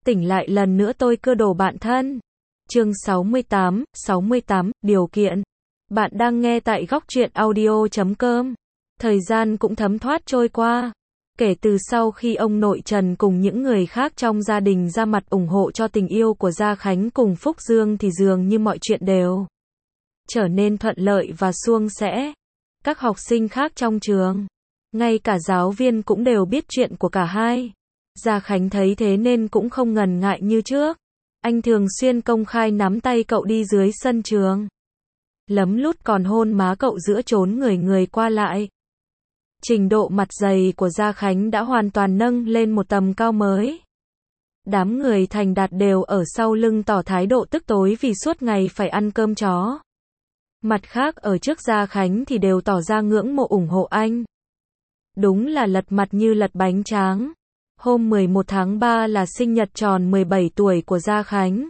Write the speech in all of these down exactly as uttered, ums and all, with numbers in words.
Tỉnh lại lần nữa tôi cơ đồ bạn thân. Chương sáu mươi tám, sáu mươi tám, điều kiện. Bạn đang nghe tại góc truyện audio chấm com. Thời gian cũng thấm thoát trôi qua. Kể từ sau khi ông nội Trần cùng những người khác trong gia đình ra mặt ủng hộ cho tình yêu của Gia Khánh cùng Phúc Dương thì dường như mọi chuyện đều trở nên thuận lợi và suôn sẻ. Các học sinh khác trong trường, ngay cả giáo viên cũng đều biết chuyện của cả hai. Gia Khánh thấy thế nên cũng không ngần ngại như trước. Anh thường xuyên công khai nắm tay cậu đi dưới sân trường. Lấm lút còn hôn má cậu giữa chốn người người qua lại. Trình độ mặt dày của Gia Khánh đã hoàn toàn nâng lên một tầm cao mới. Đám người thành đạt đều ở sau lưng tỏ thái độ tức tối vì suốt ngày phải ăn cơm chó. Mặt khác ở trước Gia Khánh thì đều tỏ ra ngưỡng mộ ủng hộ anh. Đúng là lật mặt như lật bánh tráng. Hôm mười một tháng ba là sinh nhật tròn mười bảy tuổi của Gia Khánh.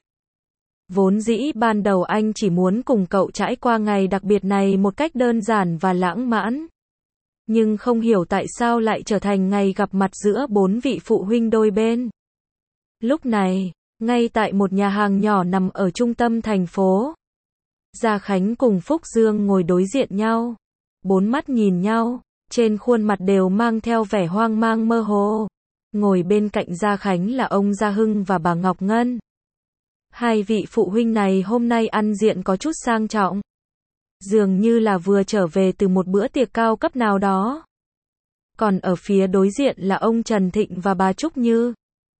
Vốn dĩ ban đầu anh chỉ muốn cùng cậu trải qua ngày đặc biệt này một cách đơn giản và lãng mạn. Nhưng không hiểu tại sao lại trở thành ngày gặp mặt giữa bốn vị phụ huynh đôi bên. Lúc này, ngay tại một nhà hàng nhỏ nằm ở trung tâm thành phố, Gia Khánh cùng Phúc Dương ngồi đối diện nhau. Bốn mắt nhìn nhau, trên khuôn mặt đều mang theo vẻ hoang mang mơ hồ. Ngồi bên cạnh Gia Khánh là ông Gia Hưng và bà Ngọc Ngân. Hai vị phụ huynh này hôm nay ăn diện có chút sang trọng. Dường như là vừa trở về từ một bữa tiệc cao cấp nào đó. Còn ở phía đối diện là ông Trần Thịnh và bà Trúc Như.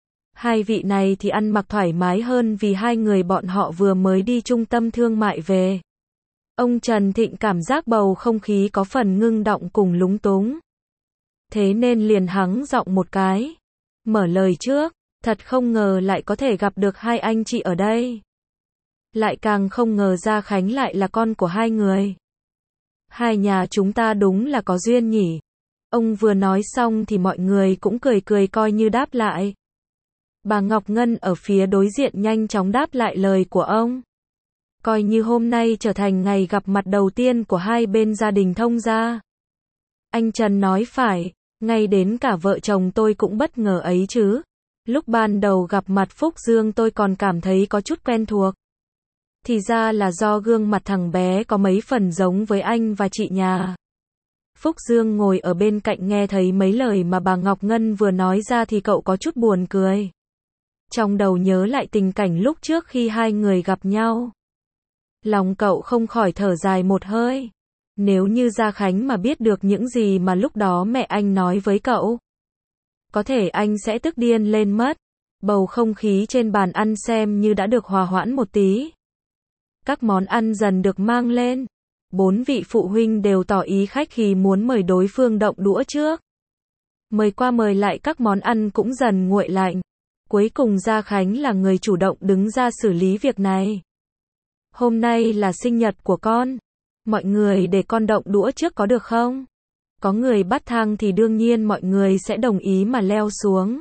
Hai vị này thì ăn mặc thoải mái hơn vì hai người bọn họ vừa mới đi trung tâm thương mại về. Ông Trần Thịnh cảm giác bầu không khí có phần ngưng động cùng lúng túng. Thế nên liền hắng giọng một cái. Mở lời trước, thật không ngờ lại có thể gặp được hai anh chị ở đây. Lại càng không ngờ Gia Khánh lại là con của hai người. Hai nhà chúng ta đúng là có duyên nhỉ. Ông vừa nói xong thì mọi người cũng cười cười coi như đáp lại. Bà Ngọc Ngân ở phía đối diện nhanh chóng đáp lại lời của ông. Coi như hôm nay trở thành ngày gặp mặt đầu tiên của hai bên gia đình thông gia. Anh Trần nói phải, ngay đến cả vợ chồng tôi cũng bất ngờ ấy chứ. Lúc ban đầu gặp mặt Phúc Dương tôi còn cảm thấy có chút quen thuộc. Thì ra là do gương mặt thằng bé có mấy phần giống với anh và chị nhà. Phúc Dương ngồi ở bên cạnh nghe thấy mấy lời mà bà Ngọc Ngân vừa nói ra thì cậu có chút buồn cười. Trong đầu nhớ lại tình cảnh lúc trước khi hai người gặp nhau. Lòng cậu không khỏi thở dài một hơi. Nếu như Gia Khánh mà biết được những gì mà lúc đó mẹ anh nói với cậu, có thể anh sẽ tức điên lên mất. Bầu không khí trên bàn ăn xem như đã được hòa hoãn một tí. Các món ăn dần được mang lên. Bốn vị phụ huynh đều tỏ ý khách khí muốn mời đối phương động đũa trước. Mời qua mời lại các món ăn cũng dần nguội lạnh. Cuối cùng Gia Khánh là người chủ động đứng ra xử lý việc này. Hôm nay là sinh nhật của con. Mọi người để con động đũa trước có được không? Có người bắt thang thì đương nhiên mọi người sẽ đồng ý mà leo xuống.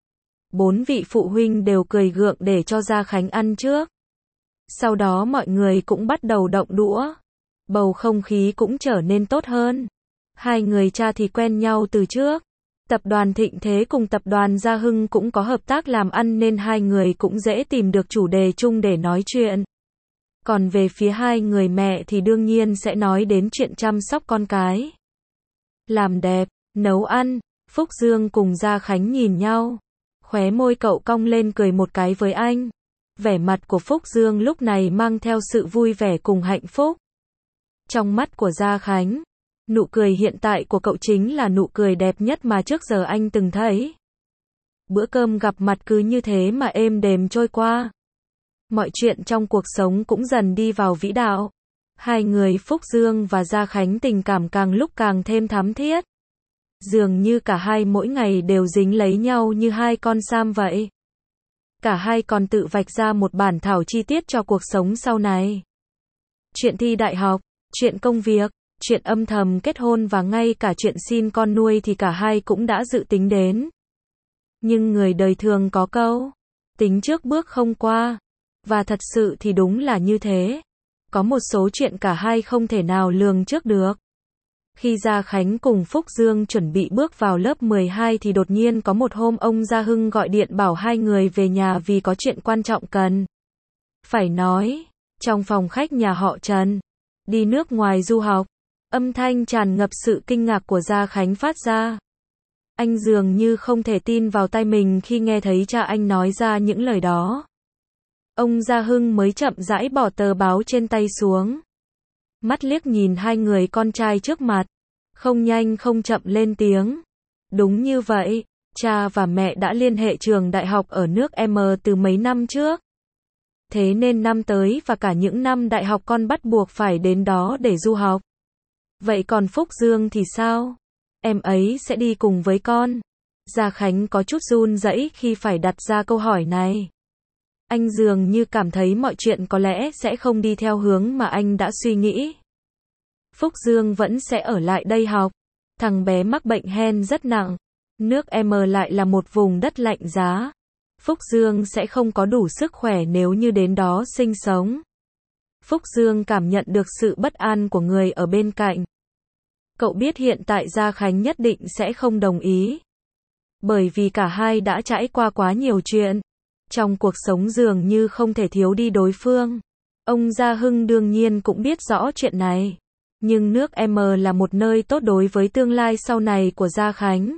Bốn vị phụ huynh đều cười gượng để cho Gia Khánh ăn trước. Sau đó mọi người cũng bắt đầu động đũa. Bầu không khí cũng trở nên tốt hơn. Hai người cha thì quen nhau từ trước. Tập đoàn Thịnh Thế cùng tập đoàn Gia Hưng cũng có hợp tác làm ăn nên hai người cũng dễ tìm được chủ đề chung để nói chuyện. Còn về phía hai người mẹ thì đương nhiên sẽ nói đến chuyện chăm sóc con cái. Làm đẹp, nấu ăn, Phúc Dương cùng Gia Khánh nhìn nhau. Khóe môi cậu cong lên cười một cái với anh. Vẻ mặt của Phúc Dương lúc này mang theo sự vui vẻ cùng hạnh phúc. Trong mắt của Gia Khánh, nụ cười hiện tại của cậu chính là nụ cười đẹp nhất mà trước giờ anh từng thấy. Bữa cơm gặp mặt cứ như thế mà êm đềm trôi qua. Mọi chuyện trong cuộc sống cũng dần đi vào vĩ đạo. Hai người Phúc Dương và Gia Khánh tình cảm càng lúc càng thêm thắm thiết. Dường như cả hai mỗi ngày đều dính lấy nhau như hai con sam vậy. Cả hai còn tự vạch ra một bản thảo chi tiết cho cuộc sống sau này. Chuyện thi đại học, chuyện công việc, chuyện âm thầm kết hôn và ngay cả chuyện xin con nuôi thì cả hai cũng đã dự tính đến. Nhưng người đời thường có câu, tính trước bước không qua. Và thật sự thì đúng là như thế. Có một số chuyện cả hai không thể nào lường trước được. Khi Gia Khánh cùng Phúc Dương chuẩn bị bước vào lớp mười hai thì đột nhiên có một hôm ông Gia Hưng gọi điện bảo hai người về nhà vì có chuyện quan trọng cần phải nói. Trong phòng khách nhà họ Trần, đi nước ngoài du học, âm thanh tràn ngập sự kinh ngạc của Gia Khánh phát ra. Anh dường như không thể tin vào tai mình khi nghe thấy cha anh nói ra những lời đó. Ông Gia Hưng mới chậm rãi bỏ tờ báo trên tay xuống. Mắt liếc nhìn hai người con trai trước mặt, không nhanh không chậm lên tiếng. Đúng như vậy, cha và mẹ đã liên hệ trường đại học ở nước M từ mấy năm trước. Thế nên năm tới và cả những năm đại học con bắt buộc phải đến đó để du học. Vậy còn Phúc Dương thì sao? Em ấy sẽ đi cùng với con. Gia Khánh có chút run rẩy khi phải đặt ra câu hỏi này. Anh dường như cảm thấy mọi chuyện có lẽ sẽ không đi theo hướng mà anh đã suy nghĩ. Phúc Dương vẫn sẽ ở lại đây học. Thằng bé mắc bệnh hen rất nặng. Nước M lại là một vùng đất lạnh giá. Phúc Dương sẽ không có đủ sức khỏe nếu như đến đó sinh sống. Phúc Dương cảm nhận được sự bất an của người ở bên cạnh. Cậu biết hiện tại Gia Khánh nhất định sẽ không đồng ý. Bởi vì cả hai đã trải qua quá nhiều chuyện. Trong cuộc sống dường như không thể thiếu đi đối phương. Ông Gia Hưng đương nhiên cũng biết rõ chuyện này. Nhưng nước M là một nơi tốt đối với tương lai sau này của Gia Khánh.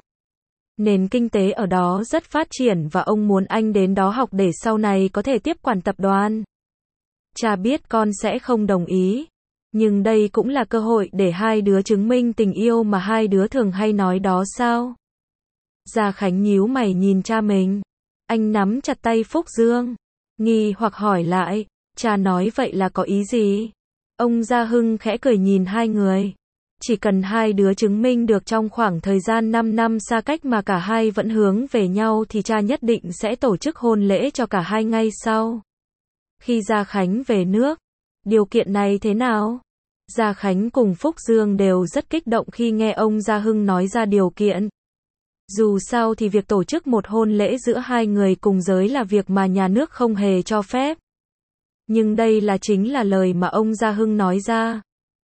Nền kinh tế ở đó rất phát triển và ông muốn anh đến đó học để sau này có thể tiếp quản tập đoàn. Cha biết con sẽ không đồng ý. Nhưng đây cũng là cơ hội để hai đứa chứng minh tình yêu mà hai đứa thường hay nói đó sao? Gia Khánh nhíu mày nhìn cha mình. Anh nắm chặt tay Phúc Dương. Nghi hoặc hỏi lại, cha nói vậy là có ý gì? Ông Gia Hưng khẽ cười nhìn hai người. Chỉ cần hai đứa chứng minh được trong khoảng thời gian năm năm xa cách mà cả hai vẫn hướng về nhau thì cha nhất định sẽ tổ chức hôn lễ cho cả hai ngay sau. Khi Gia Khánh về nước, điều kiện này thế nào? Gia Khánh cùng Phúc Dương đều rất kích động khi nghe ông Gia Hưng nói ra điều kiện. Dù sao thì việc tổ chức một hôn lễ giữa hai người cùng giới là việc mà nhà nước không hề cho phép. Nhưng đây là chính là lời mà ông Gia Hưng nói ra.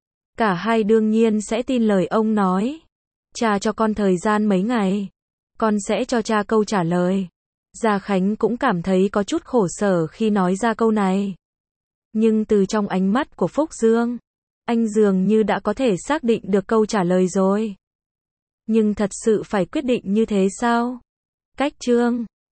Cả hai đương nhiên sẽ tin lời ông nói. Cha cho con thời gian mấy ngày. Con sẽ cho cha câu trả lời. Gia Khánh cũng cảm thấy có chút khổ sở khi nói ra câu này. Nhưng từ trong ánh mắt của Phúc Dương, anh dường như đã có thể xác định được câu trả lời rồi. Nhưng thật sự phải quyết định như thế sao? Cách chương